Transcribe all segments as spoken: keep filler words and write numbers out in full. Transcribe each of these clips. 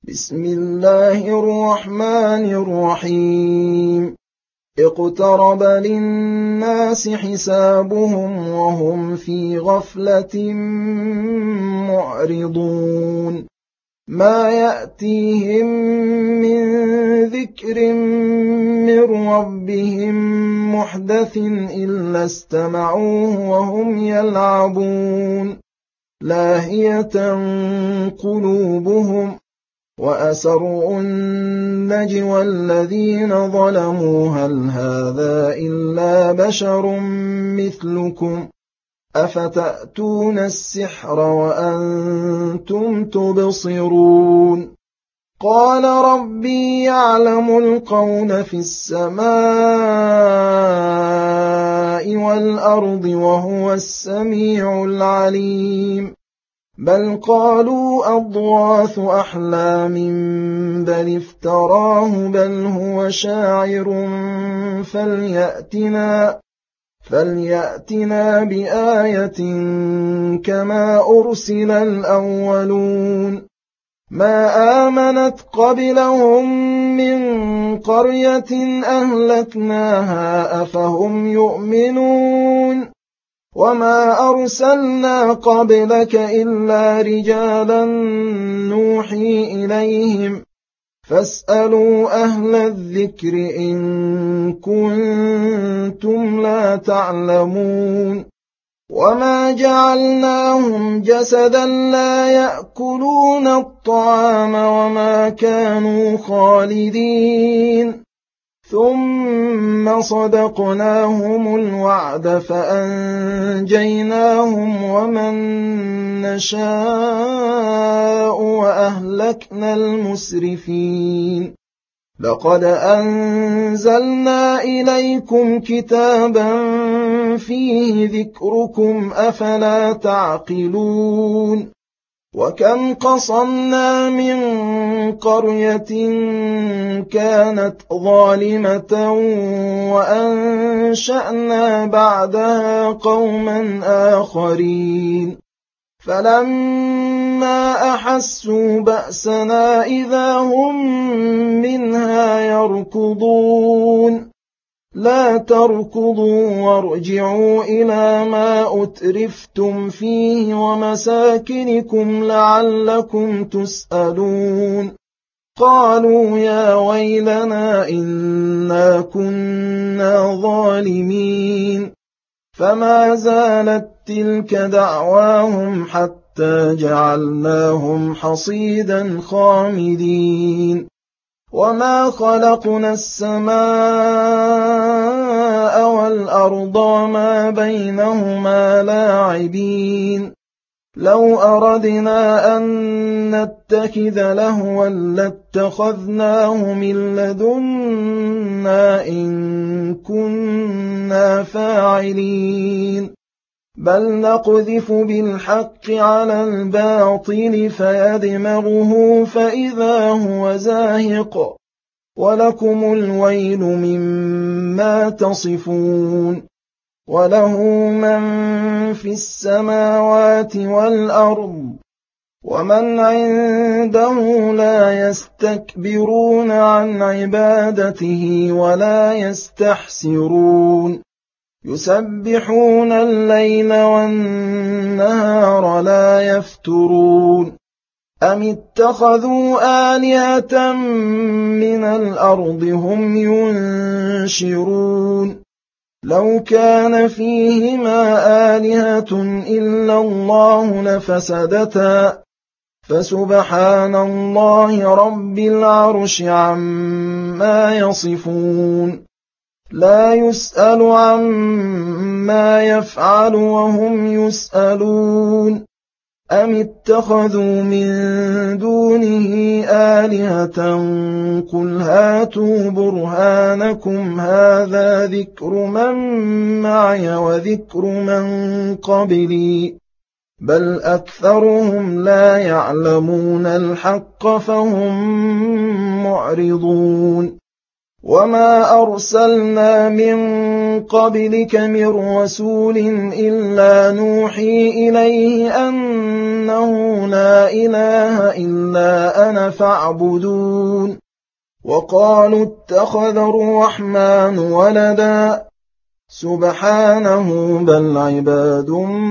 بسم الله الرحمن الرحيم اقترب للناس حسابهم وهم في غفلة معرضون ما يأتيهم من ذكر من ربهم محدث إلا استمعوه وهم يلعبون لاهية قلوبهم وأسروا النجوى الذين ظلموا هل هذا إلا بشر مثلكم أفتأتون السحر وأنتم تبصرون قال ربي يعلم القول في السماء والأرض وهو السميع العليم بل قالوا أضغاث أحلام بل افتراه بل هو شاعر فليأتنا, فليأتنا بآية كما أرسل الأولون ما آمنت قبلهم من قرية أهلكناها أفهم يؤمنون وما أرسلنا قبلك إلا رجالا نوحي إليهم فاسألوا أهل الذكر إن كنتم لا تعلمون وما جعلناهم جسدا لا يأكلون الطعام وما كانوا خالدين ثم صدقناهم الوعد فأنجيناهم ومن نشاء وأهلكنا المسرفين لقد أنزلنا إليكم كتابا فيه ذكركم أفلا تعقلون وكم قصمنا من قرية كانت ظالمة وأنشأنا بعدها قوما آخرين فلما أحسوا بأسنا إذا هم منها يركضون لا تركضوا وارجعوا إلى ما أترفتم فيه ومساكنكم لعلكم تسألون قالوا يا ويلنا إنا كنا ظالمين فما زالت تلك دعواهم حتى جعلناهم حصيدا خامدين وما خلقنا السماء والأرض وما بينهما لاعبين لو أردنا أن نتخذ لهوا لاتخذناه من لدنا إن كنا فاعلين بل نقذف بالحق على الباطل فيدمغه فإذا هو زاهق ولكم الويل مما تصفون وله من في السماوات والأرض ومن عنده لا يستكبرون عن عبادته ولا يستحسرون يسبحون الليل والنهار لا يفترون أم اتخذوا آلهة من الأرض هم ينشرون لو كان فيهما آلهة إلا الله لفسدتا فسبحان الله رب العرش عما يصفون لا يسأل عما يفعل وهم يسألون أم اتخذوا من دونه آلهة قل هاتوا برهانكم هذا ذكر من معي وذكر من قبلي بل أكثرهم لا يعلمون الحق فهم معرضون وما أرسلنا من قبلك من رسول إلا نوحي إليه أنه لا إله إلا أنا فاعبدون وقالوا اتخذ الرحمن ولدا سبحانه بل عباد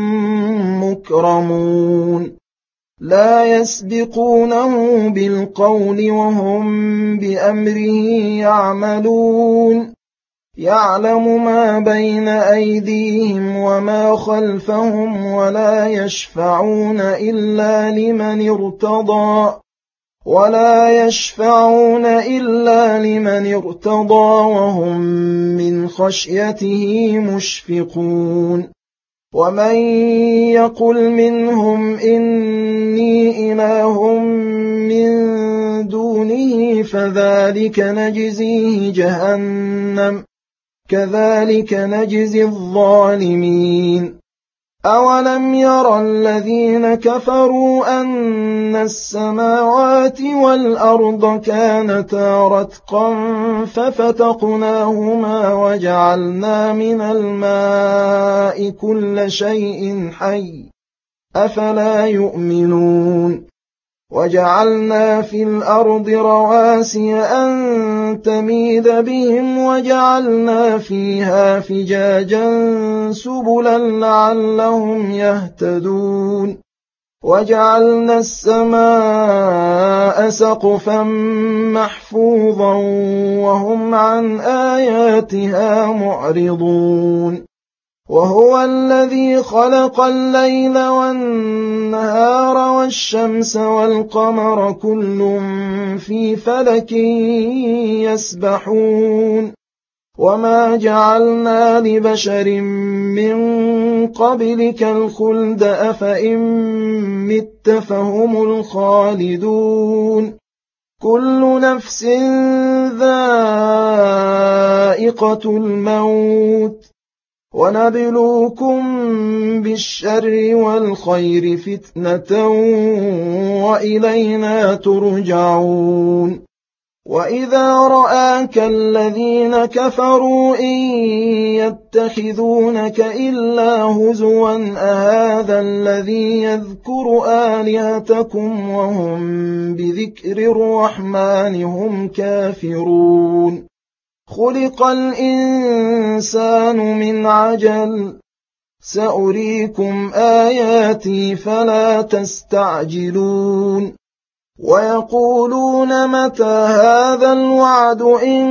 مكرمون لا يسبقونه بالقول وهم بأمره يعملون يعلم ما بين أيديهم وما خلفهم ولا يشفعون إلا لمن ارتضى ولا يشفعون إلا لمن ارتضى وهم من خشيته مشفقون ومن يقل منهم إني إله من دونه فذلك نجزيه جهنم كذلك نجزي الظالمين أولم يرى الذين كفروا أن السماوات والأرض كانتا رتقا ففتقناهما وجعلنا من الماء كل شيء حي أفلا يؤمنون وجعلنا في الأرض رواسي أن تميد بهم وجعلنا فيها فجاجا سبلا لعلهم يهتدون وجعلنا السماء سقفا محفوظا وهم عن آياتها معرضون وهو الذي خلق الليل والنهار والشمس والقمر كل في فلك يسبحون وما جعلنا لبشر من قبلك الخلد أفإن مت فهم الخالدون كل نفس ذائقة الموت ونبلوكم بالشر والخير فتنة وإلينا ترجعون وإذا رآك الذين كفروا إن يتخذونك إلا هزوا أهذا الذي يذكر آلهتكم وهم بذكر الرحمن هم كافرون خلق الإنسان من عجل سأريكم آياتي فلا تستعجلون ويقولون متى هذا الوعد إن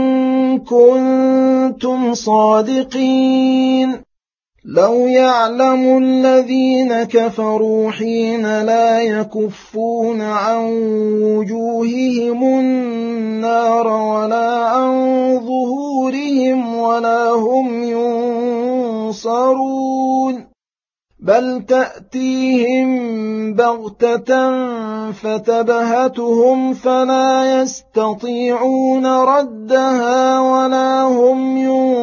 كنتم صادقين لو يعلم الذين كفروا حين لا يكفون عن وجوههم النار ولا عن ظهورهم ولا هم ينصرون بل تأتيهم بغتة فتبهتهم فلا يستطيعون ردها ولا هم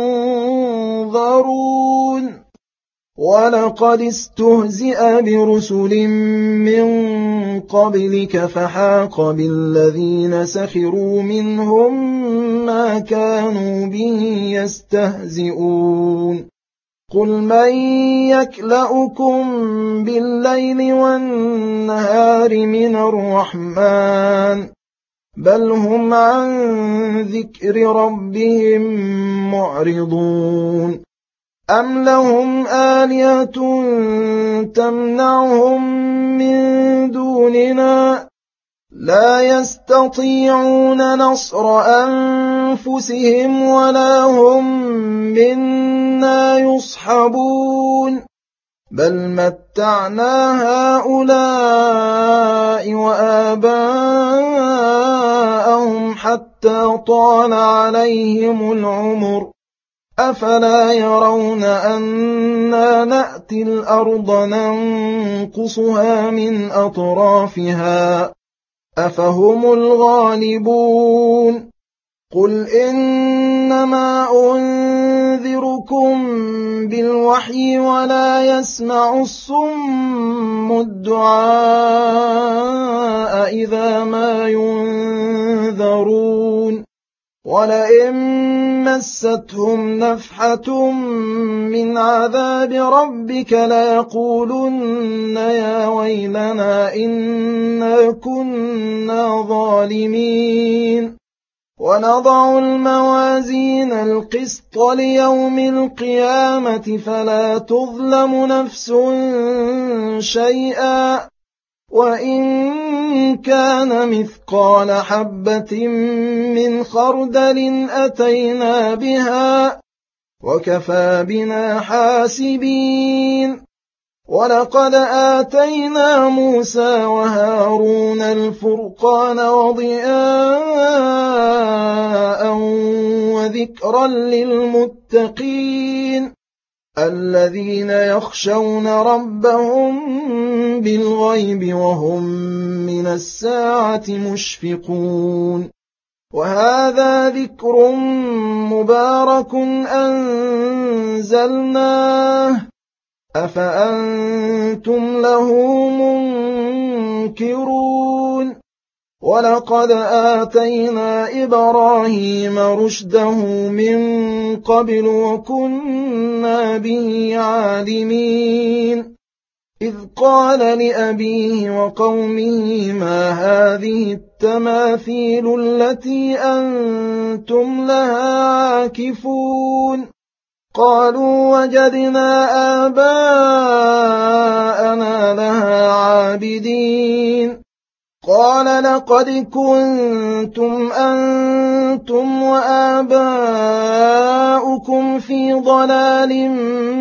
ينظرون ولقد استهزئ برسل من قبلك فحاق بالذين سخروا منهم ما كانوا به يستهزئون قل من يكلؤكم بالليل والنهار من الرحمن بل هم عن ذكر ربهم معرضون أم لهم آلهة تمنعهم من دوننا لا يستطيعون نصر أنفسهم ولا هم منا يصحبون بل متعنا هؤلاء وآباءهم حتى طال عليهم العمر أفلا يرون أنا نأتي الأرض ننقصها من أطرافها أفهم الغالبون قل إنما أنذركم بالوحي ولا يسمع الصم الدعاء إذا ما ينذرون ولئن مستهم نفحة من عذاب ربك ليقولن يا ويلنا إنا كنا ظالمين ونضع الموازين القسط ليوم القيامة فلا تظلم نفس شيئا وإن كان مثقال حبة من خردل أتينا بها وكفى بنا حاسبين ولقد آتينا موسى وهارون الفرقان وضياء وذكرا للمتقين الذين يخشون ربهم بالغيب وهم من الساعة مشفقون وهذا ذكر مبارك أنزلناه أفأنتم له منكرون ولقد آتينا إبراهيم رشده من قبل وكنا به عالمين إذ قال لأبيه وقومه ما هذه التماثيل التي أنتم لها عاكفون قالوا وجدنا آباءنا لها عابدين قال لقد كنتم أنتم وآباؤكم في ضلال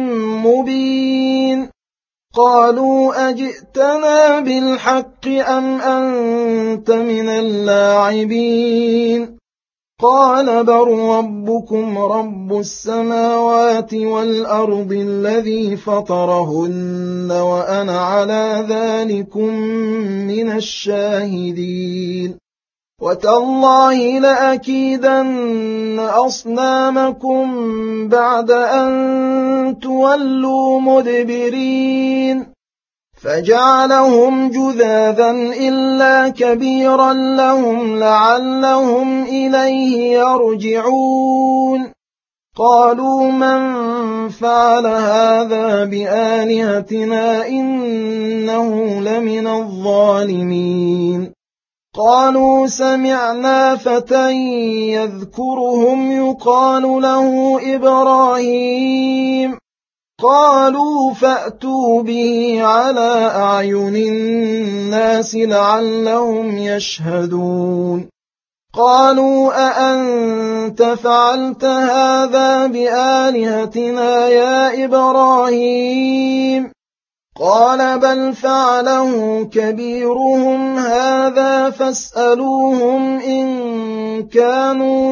مبين قالوا أجئتنا بالحق أم أنت من اللاعبين قال بل ربكم رب السماوات والأرض الذي فطرهن وأنا على ذلكم من الشاهدين وتالله لأكيدن أصنامكم بعد أن تولوا مدبرين فجعلهم جذاذا إلا كبيرا لهم لعلهم إليه يرجعون قالوا من فعل هذا بآلهتنا إنه لمن الظالمين قالوا سمعنا فتى يذكرهم يقال له إبراهيم قالوا فأتوا به على أعين الناس لعلهم يشهدون قالوا أأنت فعلت هذا بآلهتنا يا إبراهيم قال بل فعله كبيرهم هذا فاسألوهم إن كانوا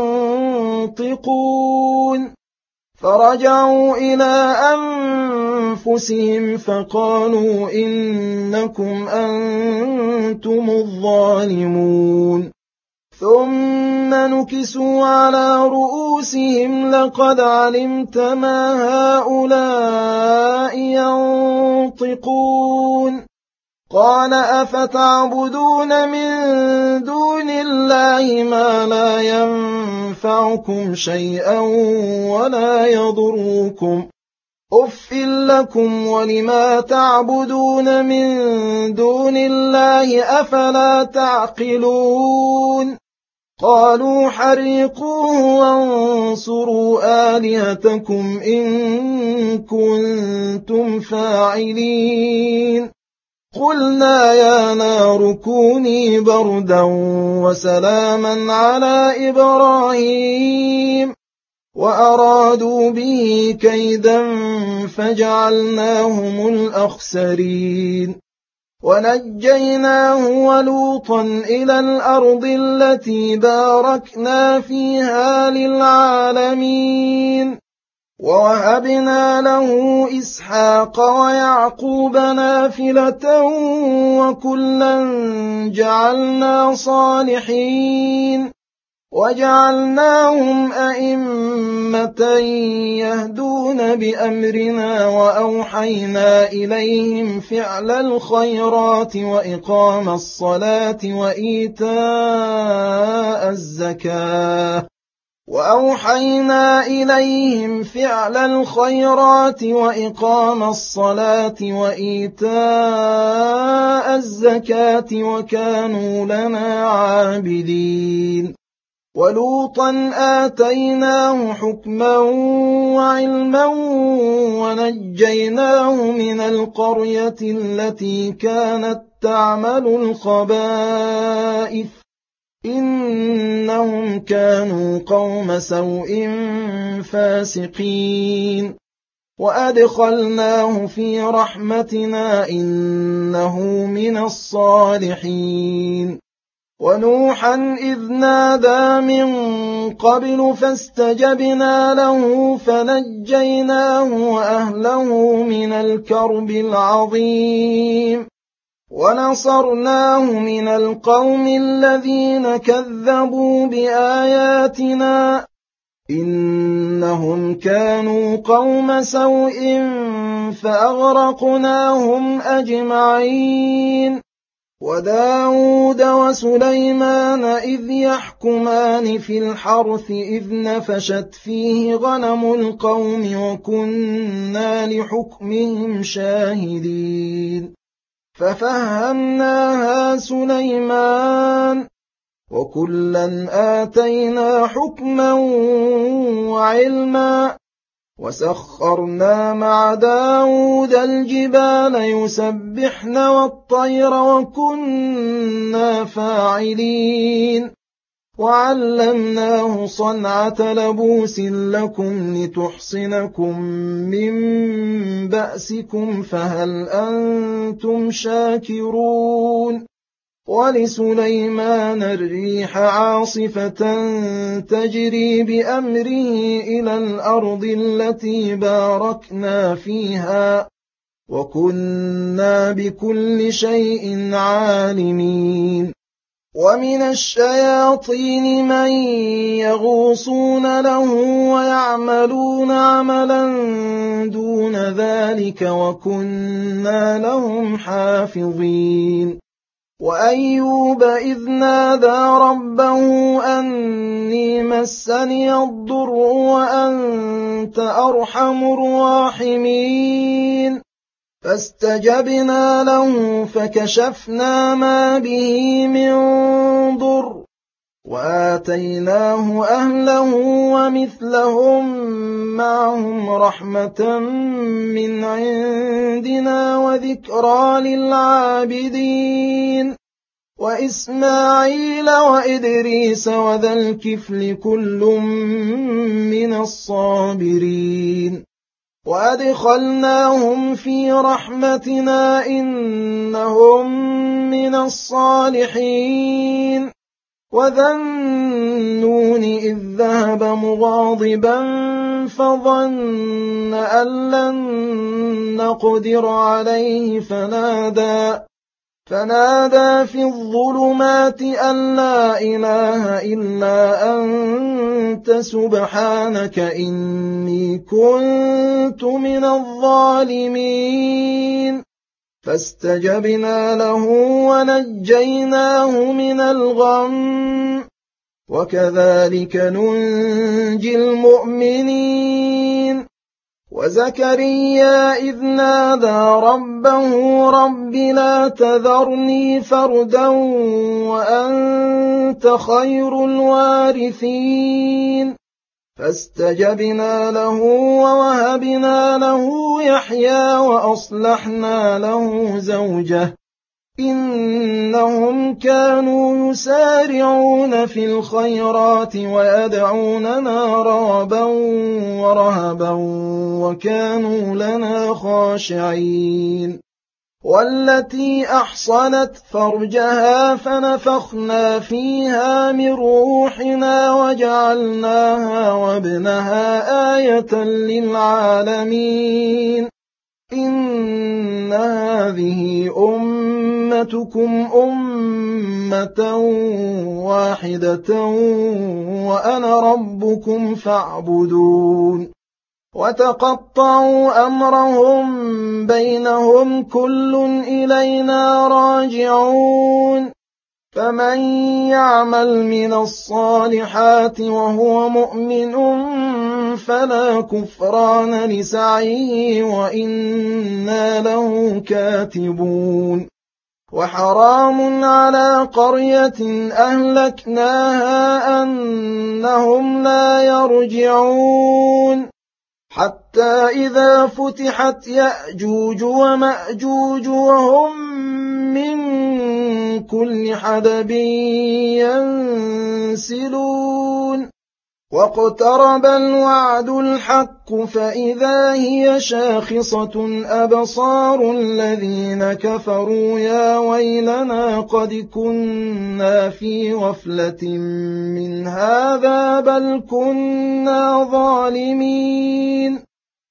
ينطقون فرجعوا إلى أنفسهم فقالوا إنكم أنتم الظالمون ثم نكسوا على رؤوسهم لقد علمت ما هؤلاء ينطقون قال أفتعبدون من دون الله ما لا ينفعكم شيئا ولا يضركم أف لكم ولما تعبدون من دون الله أفلا تعقلون قالوا حرقوه وانصروا آلهتكم إن كنتم فاعلين قلنا يا نار كوني بردا وسلاما على إبراهيم وأرادوا به كيدا فجعلناهم الأخسرين ونجيناه ولوطا إلى الأرض التي باركنا فيها للعالمين ووهبنا له إسحاق ويعقوب نافلة وكلا جعلنا صالحين وجعلناهم أئمة يهدون بأمرنا وأوحينا إليهم فعل الخيرات وإقام الصلاة وإيتاء الزكاة وأوحينا إليهم فعل الخيرات وإقام الصلاة وإيتاء الزكاة وكانوا لنا عابدين ولوطا آتيناه حكما وعلما ونجيناه من القرية التي كانت تعمل الخبائث إنهم كانوا قوم سوء فاسقين وأدخلناه في رحمتنا إنه من الصالحين ونوحا إذ نادى من قبل فاستجبنا له فنجيناه وأهله من الكرب العظيم ونصرناه من القوم الذين كذبوا بآياتنا إنهم كانوا قوم سوء فأغرقناهم أجمعين وداود وسليمان إذ يحكمان في الحرث إذ نفشت فيه غنم القوم وكنا لحكمهم شاهدين ففهمناها سليمان وكلا آتينا حكما وعلما وسخرنا مع داود الجبال يسبحن والطير وكنا فاعلين وعلمناه صنعة لبوس لكم لتحصنكم من بأسكم فهل أنتم شاكرون ولسليمان الريح عاصفة تجري بأمره إلى الأرض التي باركنا فيها وكنا بكل شيء عالمين ومن الشياطين من يغوصون له ويعملون عملا دون ذلك وكنا لهم حافظين وأيوب إذ نادى ربه أني مسني الضر وأنت أرحم الراحمين فاستجبنا له فكشفنا ما به من ضر وآتيناه أهله ومثلهم معهم رحمة من عندنا وذكرى للعابدين وإسماعيل وإدريس وذا الكفل كل من الصابرين وأدخلناهم في رحمتنا إنهم من الصالحين وذا النون إذ ذهب مغاضبا فظن أن لن نقدر عليه فنادى فنادى في الظلمات أن لا إله إلا أنت سبحانك إني كنت من الظالمين فاستجبنا له ونجيناه من الغم وكذلك ننجي المؤمنين وزكريا إذ نادى ربه رب لا تذرني فردا وأنت خير الوارثين فاستجبنا له ووهبنا له يحيى وأصلحنا له زوجه إنهم كانوا يسارعون في الخيرات ويدعوننا رغبا ورهبا وكانوا لنا خاشعين والتي أحصنت فرجها فنفخنا فيها من روحنا وجعلناها وابنها آية للعالمين إن هذه أمتكم أمة واحدة وأنا ربكم فاعبدون وتقطعوا أمرهم بينهم كل إلينا راجعون فمن يعمل من الصالحات وهو مؤمن فلا كفران لسعيه وإنا له كاتبون وحرام على قرية أهلكناها أنهم لا يرجعون حتى إذا فتحت يأجوج ومأجوج وهم من كل حدب ينسلون واقترب الوعد الحق فإذا هي شاخصة أبصار الذين كفروا يا ويلنا قد كنا في غفلة من هذا بل كنا ظالمين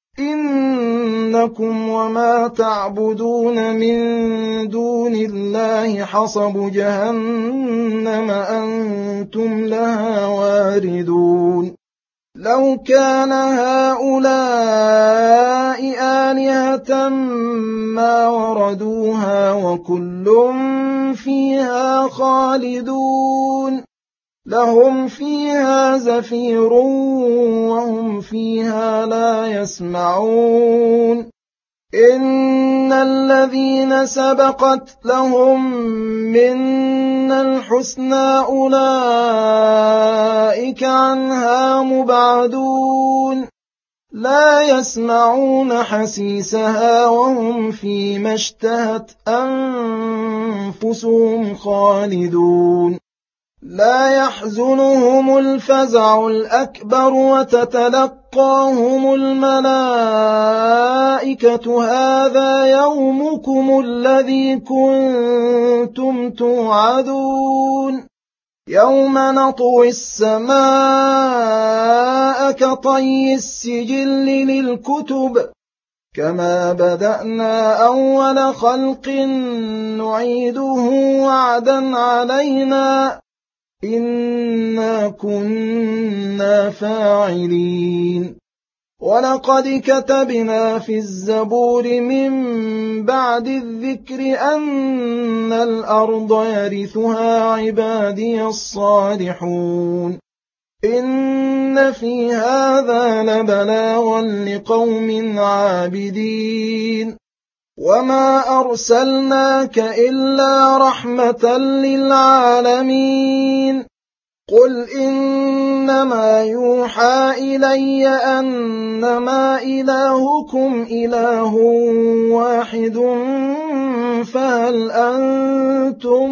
إنكم وما تعبدون من دون الله حصب جهنم أنتم لها واردون لو كان هؤلاء آلهة ما وردوها وكل فيها خالدون لهم فيها زفير وهم فيها لا يسمعون إن الذين سبقت لهم منا الحسنى أولئك عنها مبعدون لا يسمعون حسيسها وهم فيما اشتهت أنفسهم خالدون لا يحزنهم الفزع الأكبر وتتلقاهم الملائكة هذا يومكم الذي كنتم توعدون يوم نطوي السماء كطي السجل للكتب كما بدأنا أول خلق نعيده وعدا علينا إنا كنا فاعلين ولقد كتبنا في الزبور من بعد الذكر أن الأرض يرثها عبادي الصالحون إن في هذا لبلاغا لقوم عابدين وما أرسلناك إلا رحمة للعالمين قل إنما يوحى إلي أنما إلهكم إله واحد فهل أنتم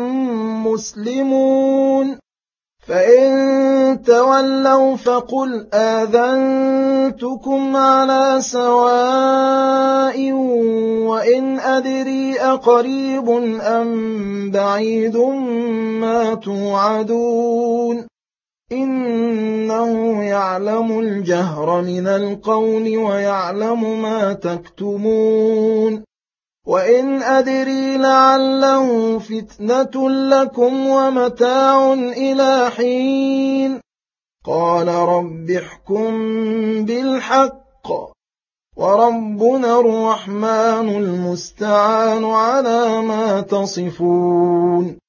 مسلمون فإن تولوا فقل آذنتكم على سواء وإن أدري أقريب أم بعيد ما توعدون إنه يعلم الجهر من القول ويعلم ما تكتمون وإن أدري لعله فتنة لكم ومتاع إلى حين قال رب احكم بالحق وربنا الرحمن المستعان على ما تصفون